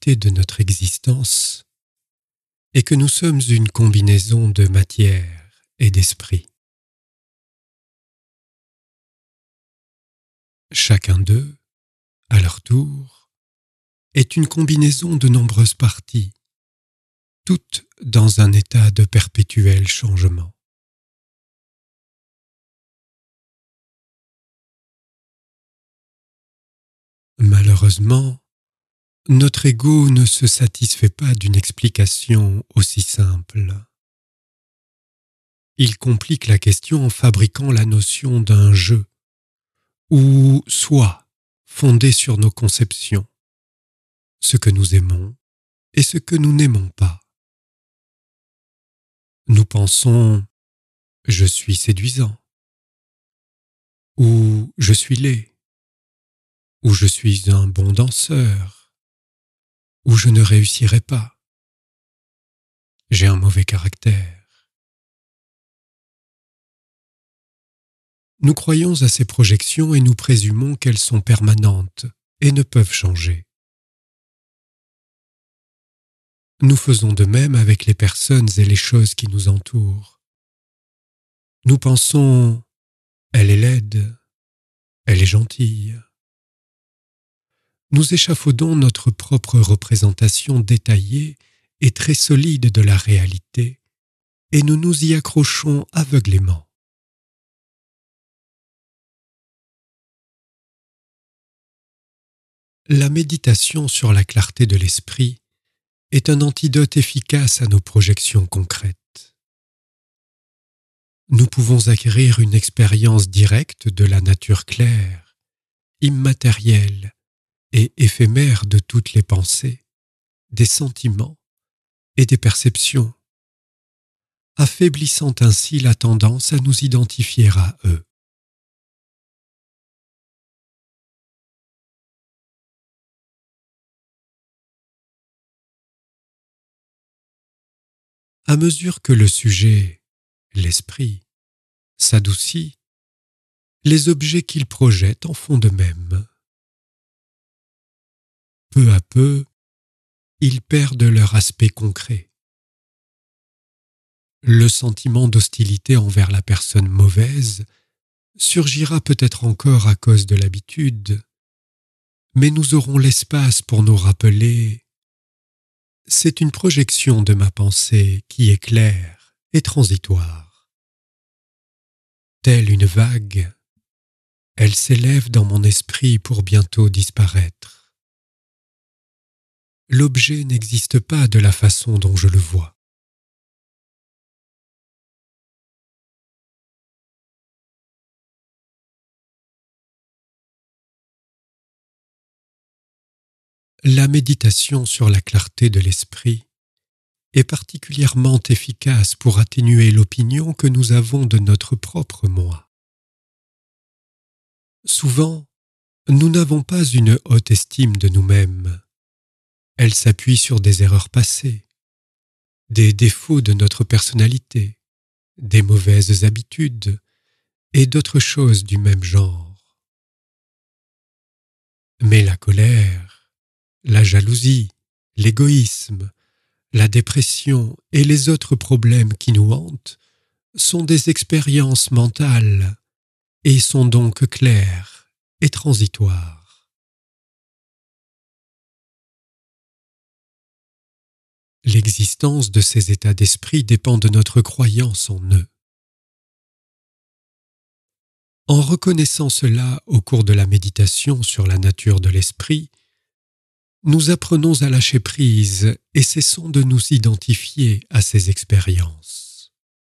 réalité de notre existence est que nous sommes une combinaison de matière et d'esprit. Chacun d'eux, à leur tour, est une combinaison de nombreuses parties, toutes dans un état de perpétuel changement. Malheureusement, notre ego ne se satisfait pas d'une explication aussi simple. Il complique la question en fabriquant la notion d'un jeu, ou soi, fondé sur nos conceptions, ce que nous aimons et ce que nous n'aimons pas. Nous pensons « je suis séduisant » ou « je suis laid » ou « je suis un bon danseur » ou « je ne réussirai pas » »,« j'ai un mauvais caractère ». Nous croyons à ces projections et nous présumons qu'elles sont permanentes et ne peuvent changer. Nous faisons de même avec les personnes et les choses qui nous entourent. Nous pensons « elle est laide »,« elle est gentille ». Nous échafaudons notre propre représentation détaillée et très solide de la réalité et nous nous y accrochons aveuglément. La méditation sur la clarté de l'esprit est un antidote efficace à nos projections concrètes. Nous pouvons acquérir une expérience directe de la nature claire, immatérielle et éphémère de toutes les pensées, des sentiments et des perceptions, affaiblissant ainsi la tendance à nous identifier à eux. À mesure que le sujet, l'esprit, s'adoucit, les objets qu'il projette en font de même. Peu à peu, ils perdent leur aspect concret. Le sentiment d'hostilité envers la personne mauvaise surgira peut-être encore à cause de l'habitude, mais nous aurons l'espace pour nous rappeler « c'est une projection de ma pensée qui est claire et transitoire. Telle une vague, elle s'élève dans mon esprit pour bientôt disparaître. L'objet n'existe pas de la façon dont je le vois. La méditation sur la clarté de l'esprit est particulièrement efficace pour atténuer l'opinion que nous avons de notre propre moi. Souvent, nous n'avons pas une haute estime de nous-mêmes. Elle s'appuie sur des erreurs passées, des défauts de notre personnalité, des mauvaises habitudes et d'autres choses du même genre. Mais la colère, la jalousie, l'égoïsme, la dépression et les autres problèmes qui nous hantent sont des expériences mentales et sont donc claires et transitoires. L'existence de ces états d'esprit dépend de notre croyance en eux. En reconnaissant cela au cours de la méditation sur la nature de l'esprit, nous apprenons à lâcher prise et cessons de nous identifier à ces expériences.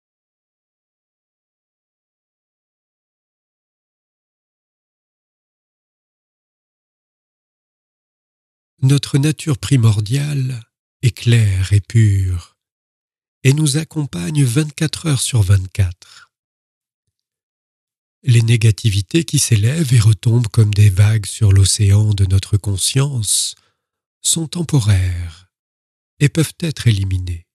Notre nature primordiale est claire et pure et nous accompagne 24 heures sur 24. Les négativités qui s'élèvent et retombent comme des vagues sur l'océan de notre conscience sont temporaires et peuvent être éliminées.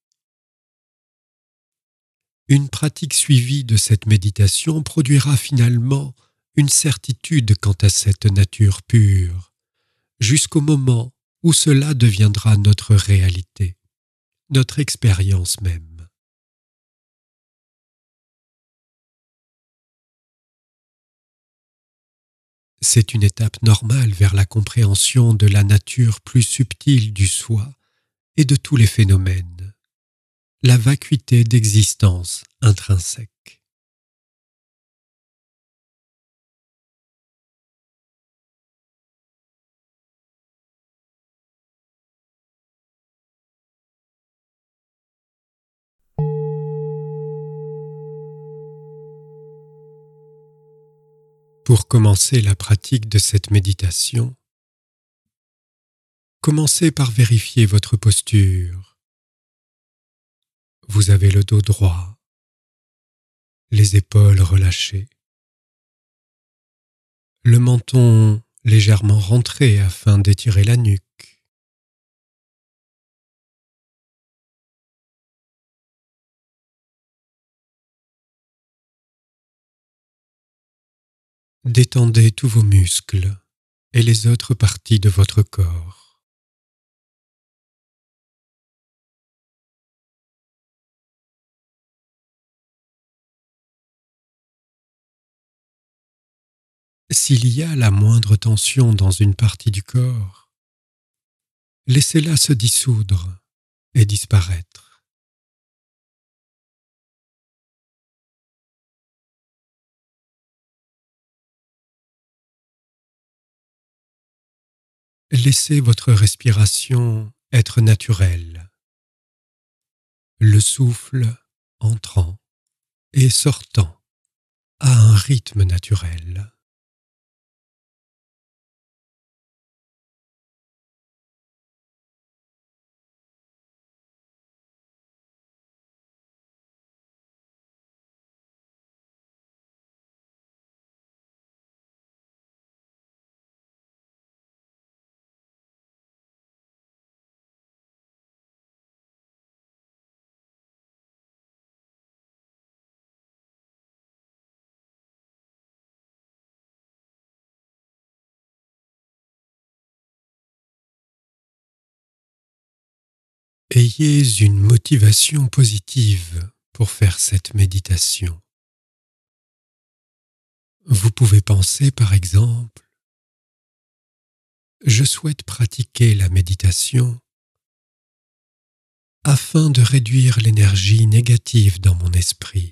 Une pratique suivie de cette méditation produira finalement une certitude quant à cette nature pure, jusqu'au moment où cela deviendra notre réalité, notre expérience même. C'est une étape normale vers la compréhension de la nature plus subtile du soi et de tous les phénomènes, la vacuité d'existence intrinsèque. Pour commencer la pratique de cette méditation, commencez par vérifier votre posture. Vous avez le dos droit, les épaules relâchées, le menton légèrement rentré afin d'étirer la nuque. Détendez tous vos muscles et les autres parties de votre corps. S'il y a la moindre tension dans une partie du corps, laissez-la se dissoudre et disparaître. Laissez votre respiration être naturelle, le souffle entrant et sortant à un rythme naturel. Ayez une motivation positive pour faire cette méditation. Vous pouvez penser par exemple, je souhaite pratiquer la méditation afin de réduire l'énergie négative dans mon esprit,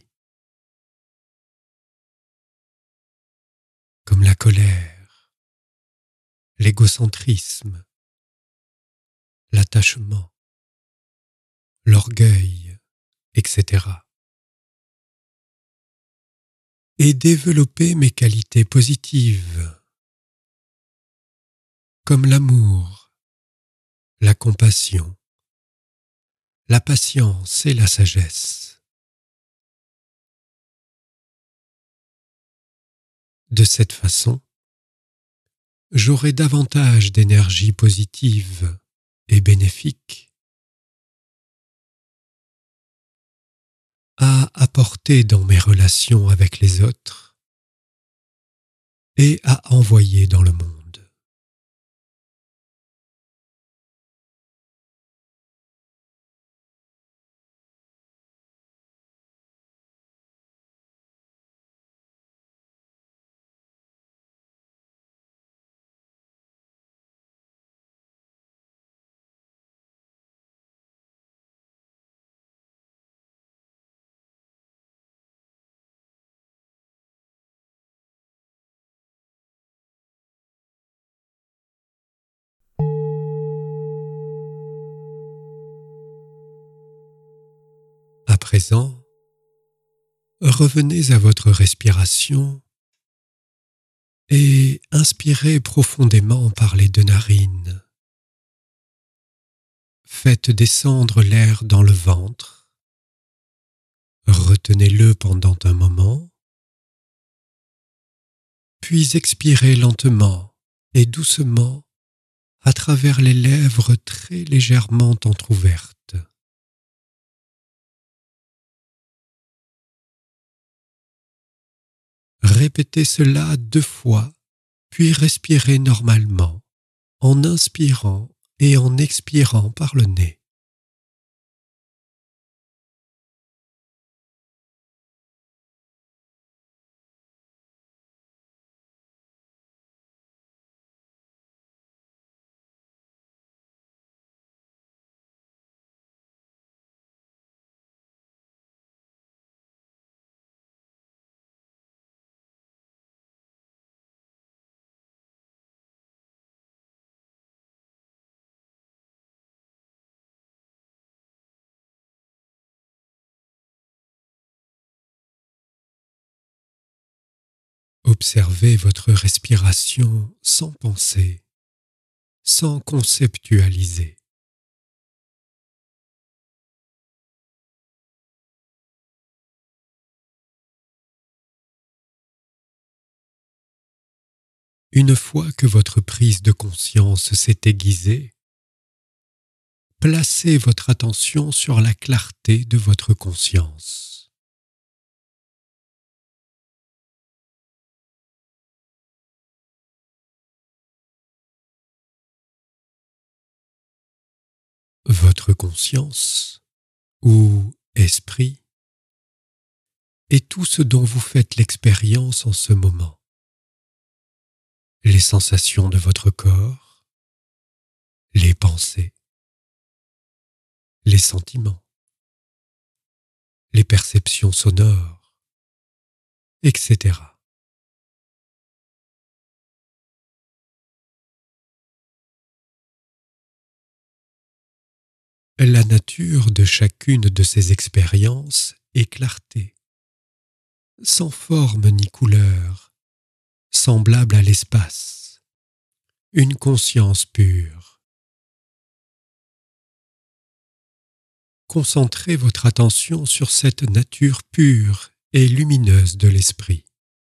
comme la colère, l'égocentrisme, l'attachement, l'orgueil, etc. Et développer mes qualités positives, comme l'amour, la compassion, la patience et la sagesse. De cette façon, j'aurai davantage d'énergie positive et bénéfique à apporter dans mes relations avec les autres et à envoyer dans le monde. À présent, revenez à votre respiration et inspirez profondément par les deux narines. Faites descendre l'air dans le ventre. Retenez-le pendant un moment, puis expirez lentement et doucement à travers les lèvres très légèrement entr'ouvertes. Répétez cela 2 fois, puis respirez normalement en inspirant et en expirant par le nez. Observez votre respiration sans penser, sans conceptualiser. Une fois que votre prise de conscience s'est aiguisée, placez votre attention sur la clarté de votre conscience. Votre conscience, ou esprit, est tout ce dont vous faites l'expérience en ce moment. Les sensations de votre corps, les pensées, les sentiments, les perceptions sonores, etc. La nature de chacune de ces expériences est clarté, sans forme ni couleur, semblable à l'espace, une conscience pure. Concentrez votre attention sur cette nature pure et lumineuse de l'esprit.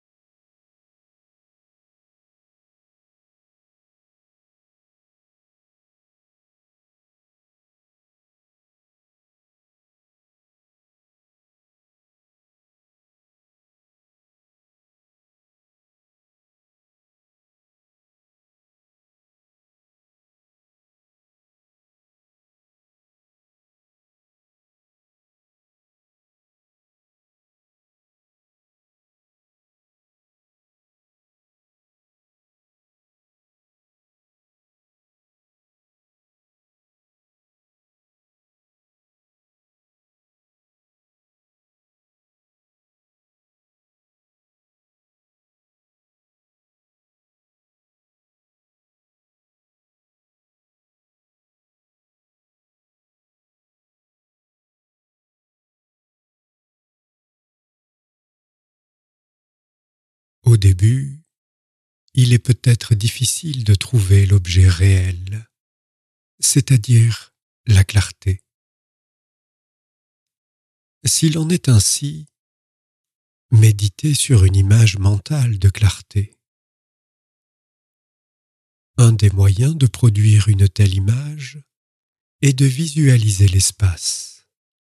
Au début, il est peut-être difficile de trouver l'objet réel, c'est-à-dire la clarté. S'il en est ainsi, méditez sur une image mentale de clarté. Un des moyens de produire une telle image est de visualiser l'espace.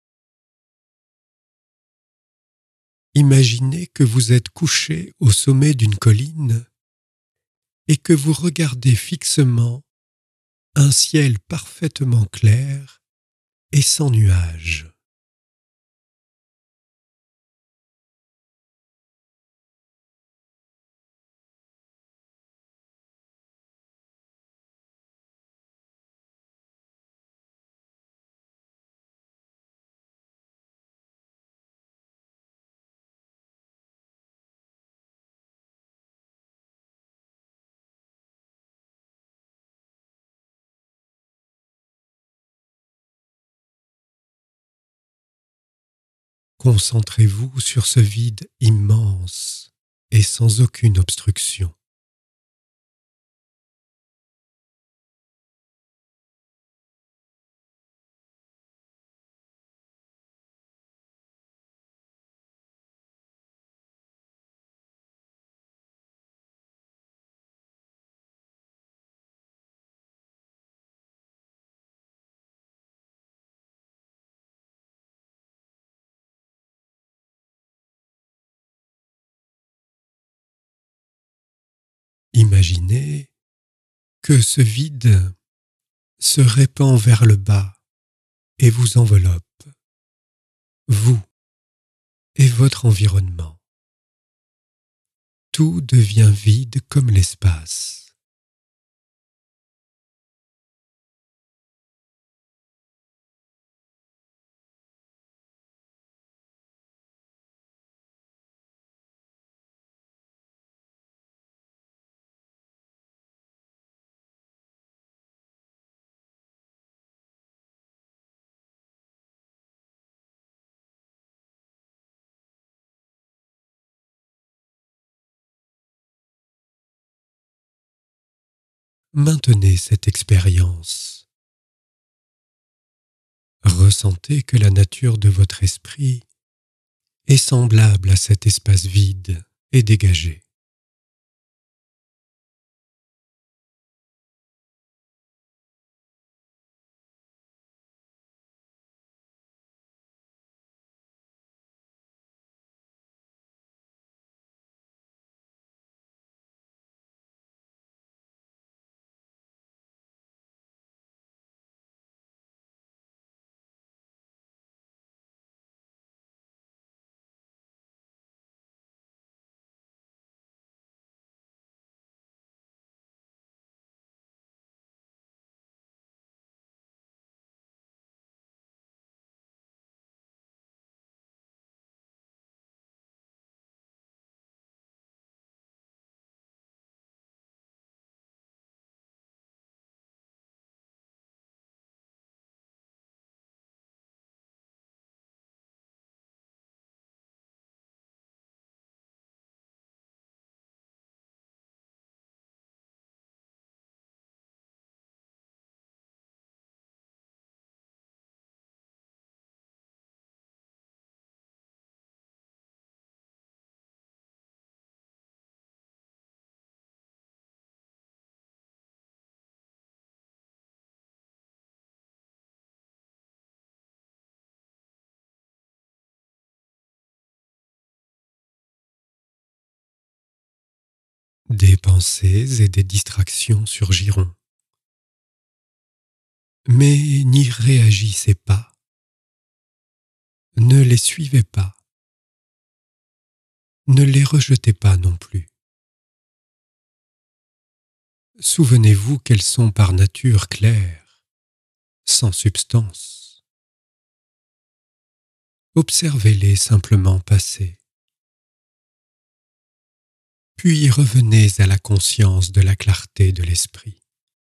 Imaginez que vous êtes couché au sommet d'une colline et que vous regardez fixement un ciel parfaitement clair et sans nuages. Concentrez-vous sur ce vide immense et sans aucune obstruction. Imaginez que ce vide se répand vers le bas et vous enveloppe, vous et votre environnement. Tout devient vide comme l'espace. Maintenez cette expérience. Ressentez que la nature de votre esprit est semblable à cet espace vide et dégagé. Des pensées et des distractions surgiront. Mais n'y réagissez pas. Ne les suivez pas. Ne les rejetez pas non plus. Souvenez-vous qu'elles sont par nature claires, sans substance. Observez-les simplement passer. Puis revenez à la conscience de la clarté de l'esprit.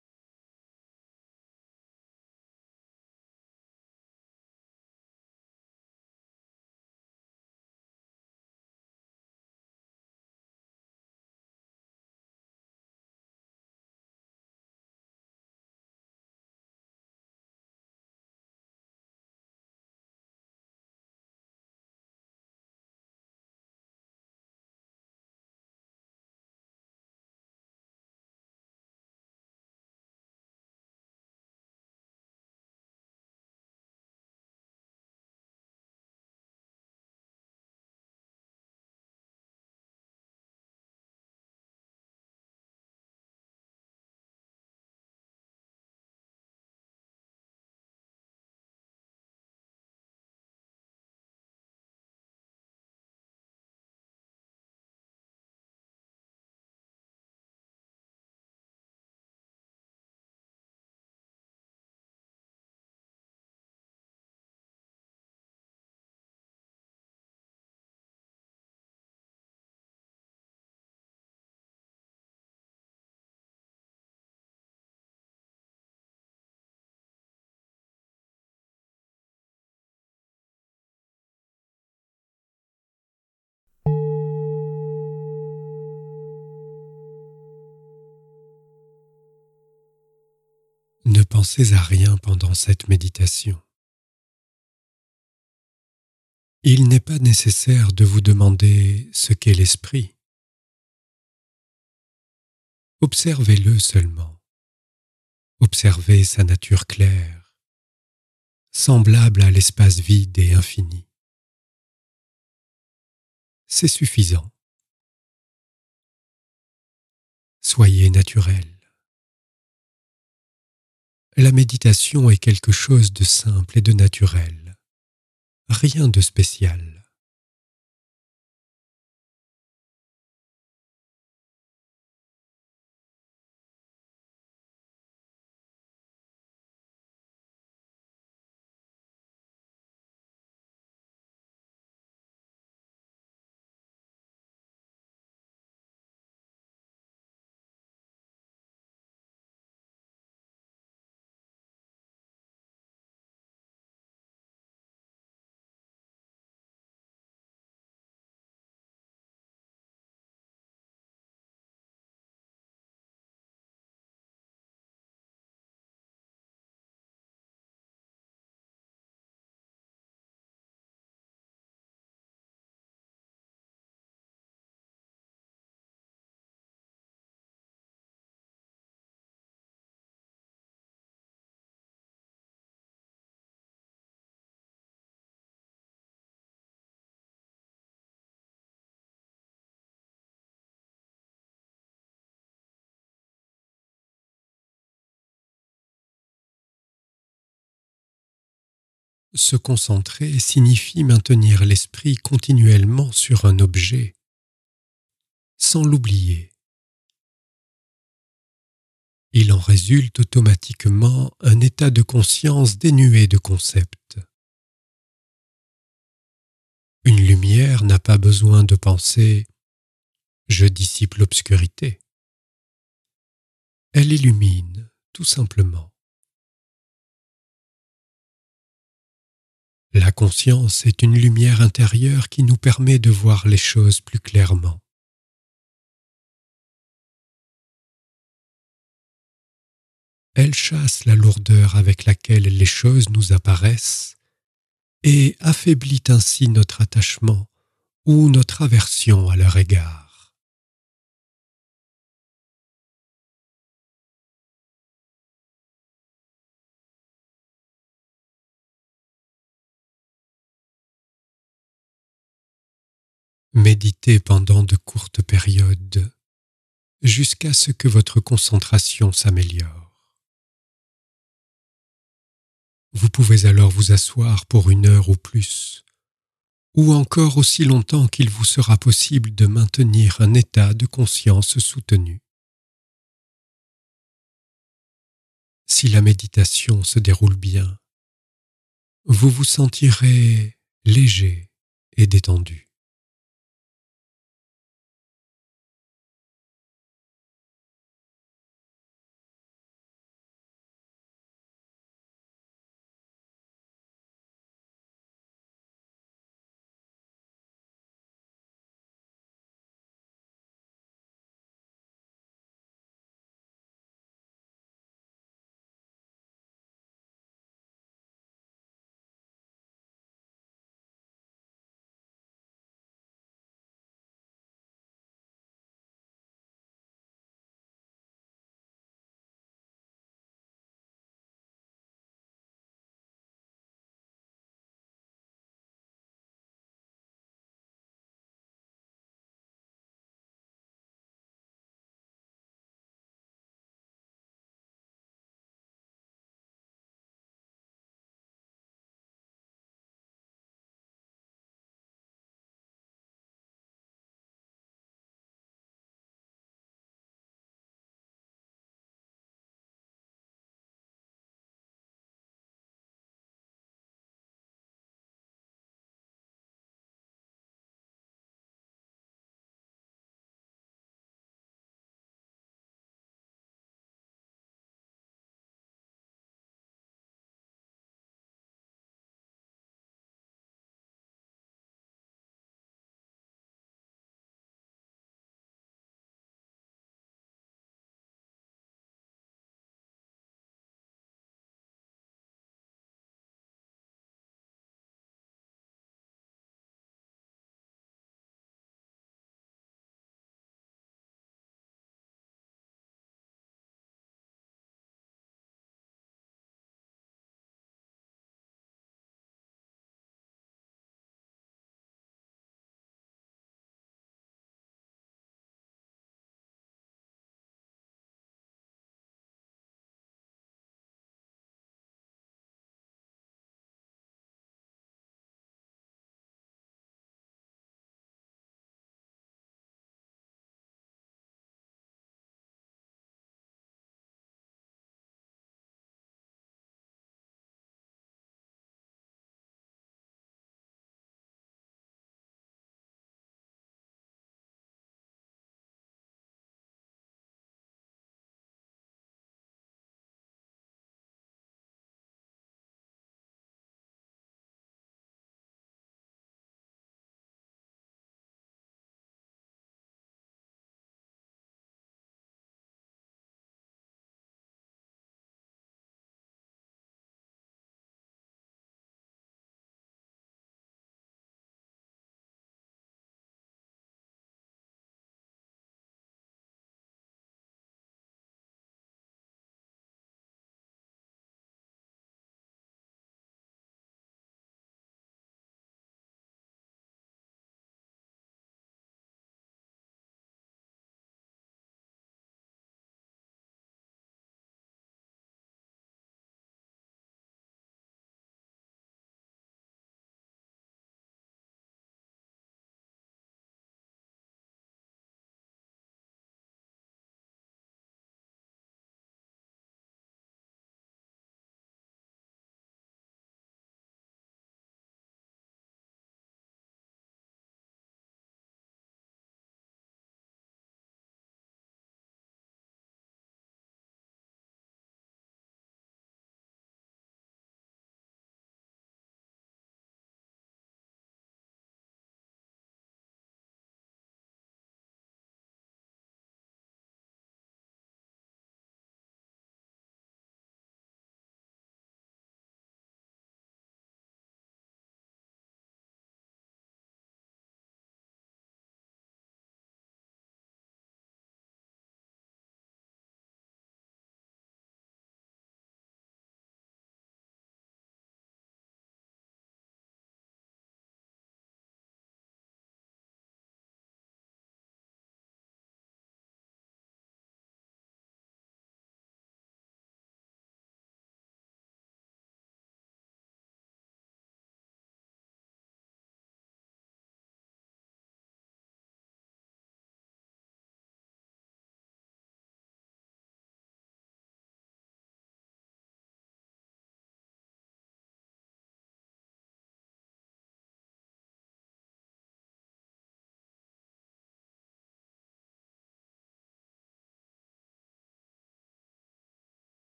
Ne pensez à rien pendant cette méditation. Il n'est pas nécessaire de vous demander ce qu'est l'esprit. Observez-le seulement. Observez sa nature claire, semblable à l'espace vide et infini. C'est suffisant. Soyez naturel. La méditation est quelque chose de simple et de naturel, rien de spécial. Se concentrer signifie maintenir l'esprit continuellement sur un objet, sans l'oublier. Il en résulte automatiquement un état de conscience dénué de concepts. Une lumière n'a pas besoin de penser « je dissipe l'obscurité ». Elle illumine, tout simplement. La conscience est une lumière intérieure qui nous permet de voir les choses plus clairement. Elle chasse la lourdeur avec laquelle les choses nous apparaissent et affaiblit ainsi notre attachement ou notre aversion à leur égard. Méditez pendant de courtes périodes jusqu'à ce que votre concentration s'améliore. Vous pouvez alors vous asseoir pour 1 heure ou plus, ou encore aussi longtemps qu'il vous sera possible de maintenir un état de conscience soutenu. Si la méditation se déroule bien, vous vous sentirez léger et détendu.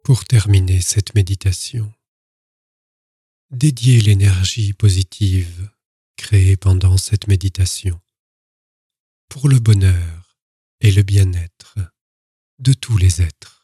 Pour terminer cette méditation, dédiez l'énergie positive créée pendant cette méditation pour le bonheur et le bien-être de tous les êtres.